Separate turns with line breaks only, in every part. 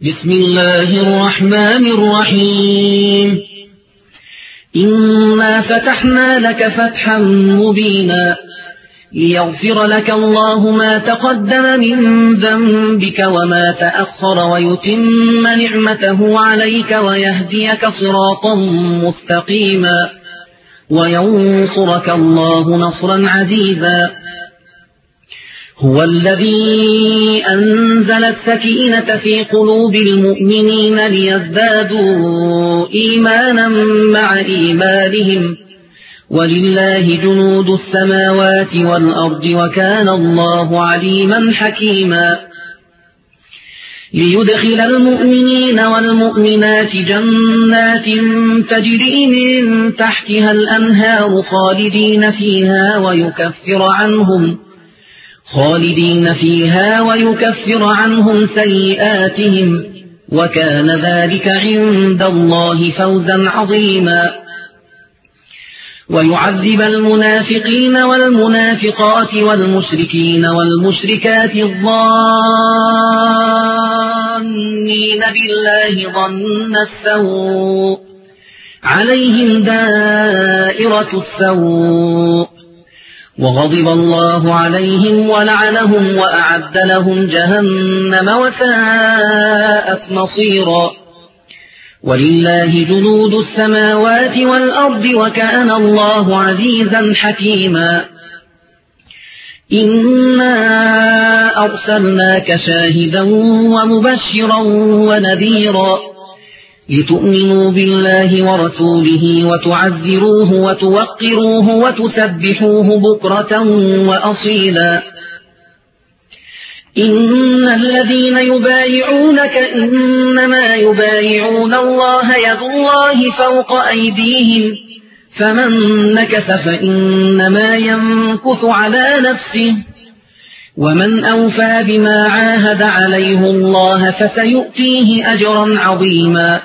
بسم الله الرحمن الرحيم إنا فتحنا لك فتحا مبينا ليغفر لك الله ما تقدم من ذنبك وما تأخر ويتم نعمته عليك ويهديك صراطا مستقيما وينصرك الله نصرا عزيزا. هو الذي أنزل السكينة في قلوب المؤمنين ليزدادوا إيمانا مع إيمانهم ولله جنود السماوات والأرض وكان الله عليما حكيما. ليدخل المؤمنين والمؤمنات جنات تجري من تحتها الأنهار خالدين فيها ويكفر عنهم سيئاتهم وكان ذلك عند الله فوزا عظيما. ويعذب المنافقين والمنافقات والمشركين والمشركات الظانين بالله ظن السوء عليهم دائرة السوء وغضب الله عليهم ولعنهم وأعد لهم جهنم وساءت مصيرا. ولله جنود السماوات والأرض وكان الله عزيزا حكيما. إنا أرسلناك شاهدا ومبشرا ونذيرا لتؤمنوا بالله ورسوله وتعزروه وتوقروه وتسبحوه بكرة وأصيلا. إن الذين يبايعونك إنما يبايعون الله يد الله فوق أيديهم فمن نكث فإنما ينكث على نفسه ومن أوفى بما عاهد عليه الله فسيؤتيه أجرا عظيما.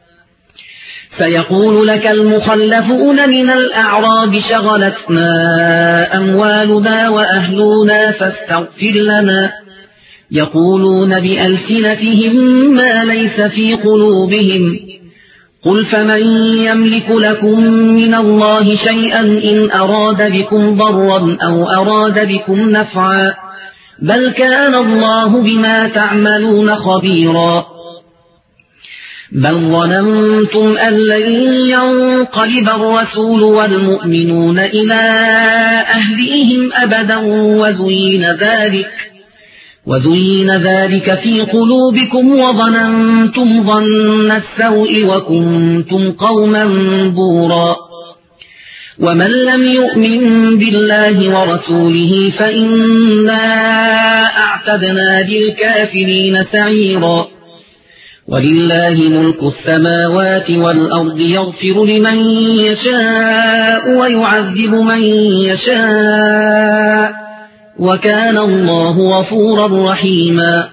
سيقول لك المخلفون من الأعراب شغلتنا أموالنا وأهلنا فاستغفر لنا يقولون بألسنتهم ما ليس في قلوبهم قل فمن يملك لكم من الله شيئا إن أراد بكم ضرا أو أراد بكم نفعا بل كان الله بما تعملون خبيرا. بل ظننتم أن لن ينقلب الرسول والمؤمنون إلى أهليهم أبدا وزين ذلك في قلوبكم وظننتم ظن السوء وكنتم قوما بورا. ومن لم يؤمن بالله ورسوله فإنا أعتدنا للكافرين سعيرا. ولله ملك السماوات والأرض يغفر لمن يشاء ويعذب من يشاء وكان الله غفورا رحيما.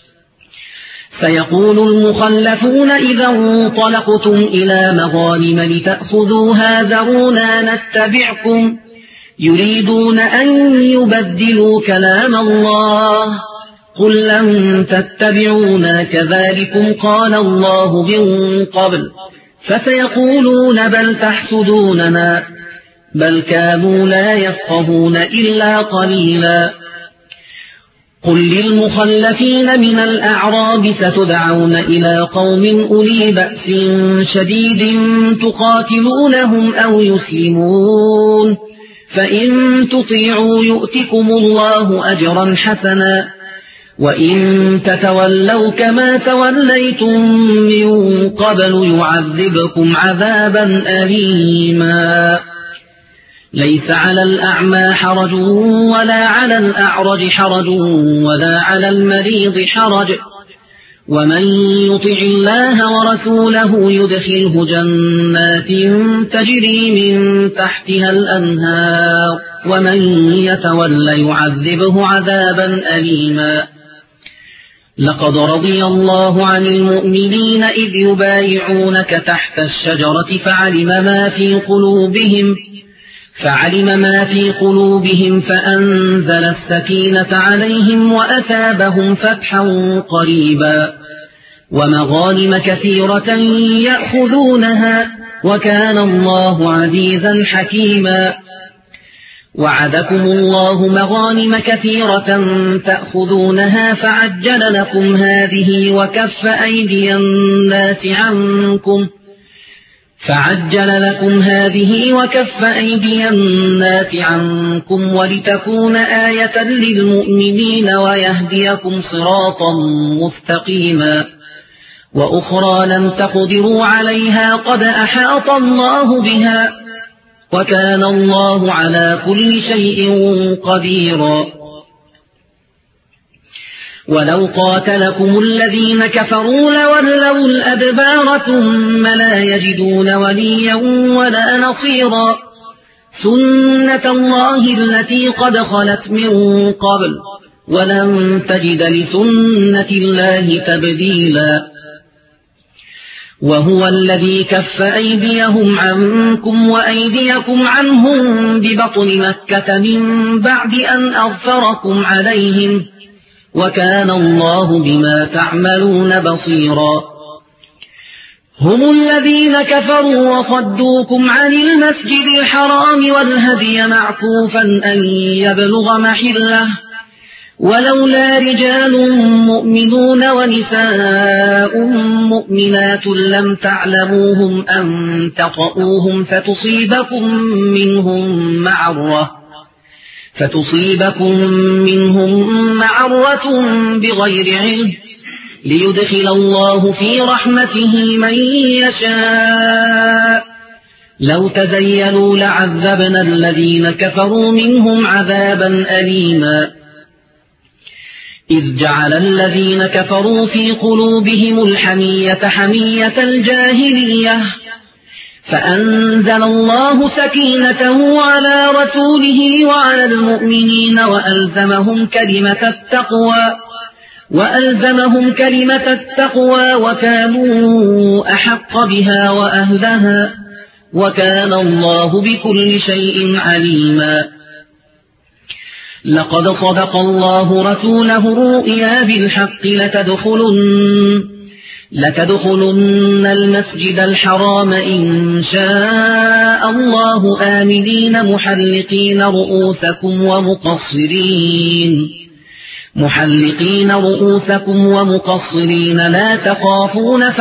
سيقول المخلفون إذا انطلقتم إلى مغانم لتأخذوها ذرونا نتبعكم يريدون أن يبدلوا كلام الله قل لن تتبعونا كذلكم قال الله من قبل فسيقولون بل تحسدوننا بل كانوا لا يفقهون إلا قليلا. قل للمخلفين من الأعراب ستدعون إلى قوم أولي بأس شديد تقاتلونهم أو يسلمون فإن تطيعوا يؤتكم الله أجرا حسنا وإن تتولوا كما توليتم من قبل يعذبكم عذابا أليما. ليس على الأعمى حرج ولا على الأعرج حرج ولا على المريض حرج ومن يطع الله ورسوله يدخله جنات تجري من تحتها الأنهار ومن يتول يعذبه عذابا أليما. لقد رضي الله عن المؤمنين إذ يبايعونك تحت الشجرة فعلم ما في قلوبهم فأنزل السكينة عليهم وأثابهم فتحا قريبا. ومغانم كثيرة يأخذونها وكان الله عزيزا حكيما وعدكم الله مغانم كثيرة تأخذونها فعجل لكم هذه وكف أيدي الناس عنكم ولتكون آية للمؤمنين ويهديكم صراطا مستقيما وأخرى لم تقدروا عليها قد أحاط الله بها وكان الله على كل شيء قديرا ولو قاتلكم الذين كفروا لولوا الأدبار ثم لا يجدون وليا ولا نصيرا سنة الله التي قد خلت من قبل ولن تجد لسنة الله تبديلا وهو الذي كف أيديهم عنكم وأيديكم عنهم ببطن مكة من بعد أن أظفركم عليهم وكان الله بما تعملون بصيرا هم الذين كفروا وصدوكم عن المسجد الحرام والهدي معكوفا أن يبلغ محله ولولا رجال مؤمنون ونساء مؤمنات لم تعلموهم أن تطؤوهم فتصيبكم منهم معرة بغير علم ليدخل الله في رحمته من يشاء لو تزيلوا لعذبنا الذين كفروا منهم عذابا أليما إذ جعل الذين كفروا في قلوبهم الحمية حمية الجاهلية فأنزل الله سكينته على رسوله وعلى المؤمنين وألزمهم كلمة التقوى وكانوا أحق بها وأهلها وكان الله بكل شيء عليما لقد صدق الله رسوله الرؤيا بالحق لتدخلن المسجد الحرام إن شاء الله آمنين محلقين رؤوسكم ومقصرين لا تخافون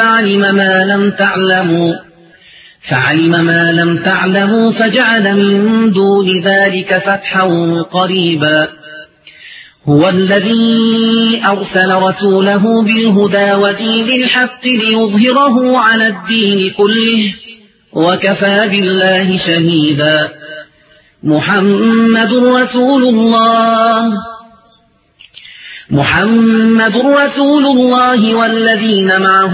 فعلم ما لم تعلموا فجعل من دون ذلك فتحا قريبا هو الذي أرسل رسوله بالهدى ودين الحق ليظهره على الدين كله وكفى بالله شهيدا محمد رسول الله والذين معه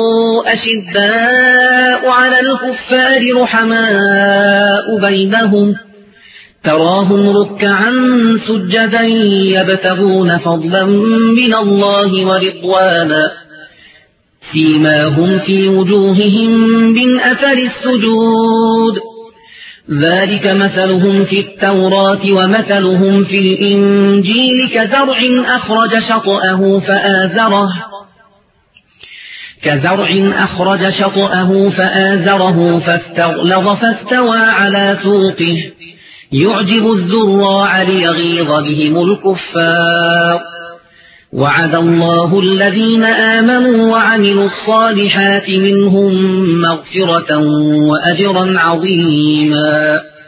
أشداء على الكفار رحماء بينهم تراهم ركعا سجدا يبتغون فضلا من الله ورضوانا سيماهم في وجوههم من أثر السجود ذلك مثلهم في التوراة ومثلهم في الإنجيل كزرع أخرج شطأه فآزره فاستغلظ فاستوى على سوقه يعجب الزراع ليغيظ بهم الكفار وعد الله الذين آمنوا وعملوا الصالحات منهم مغفرة وأجرا عظيما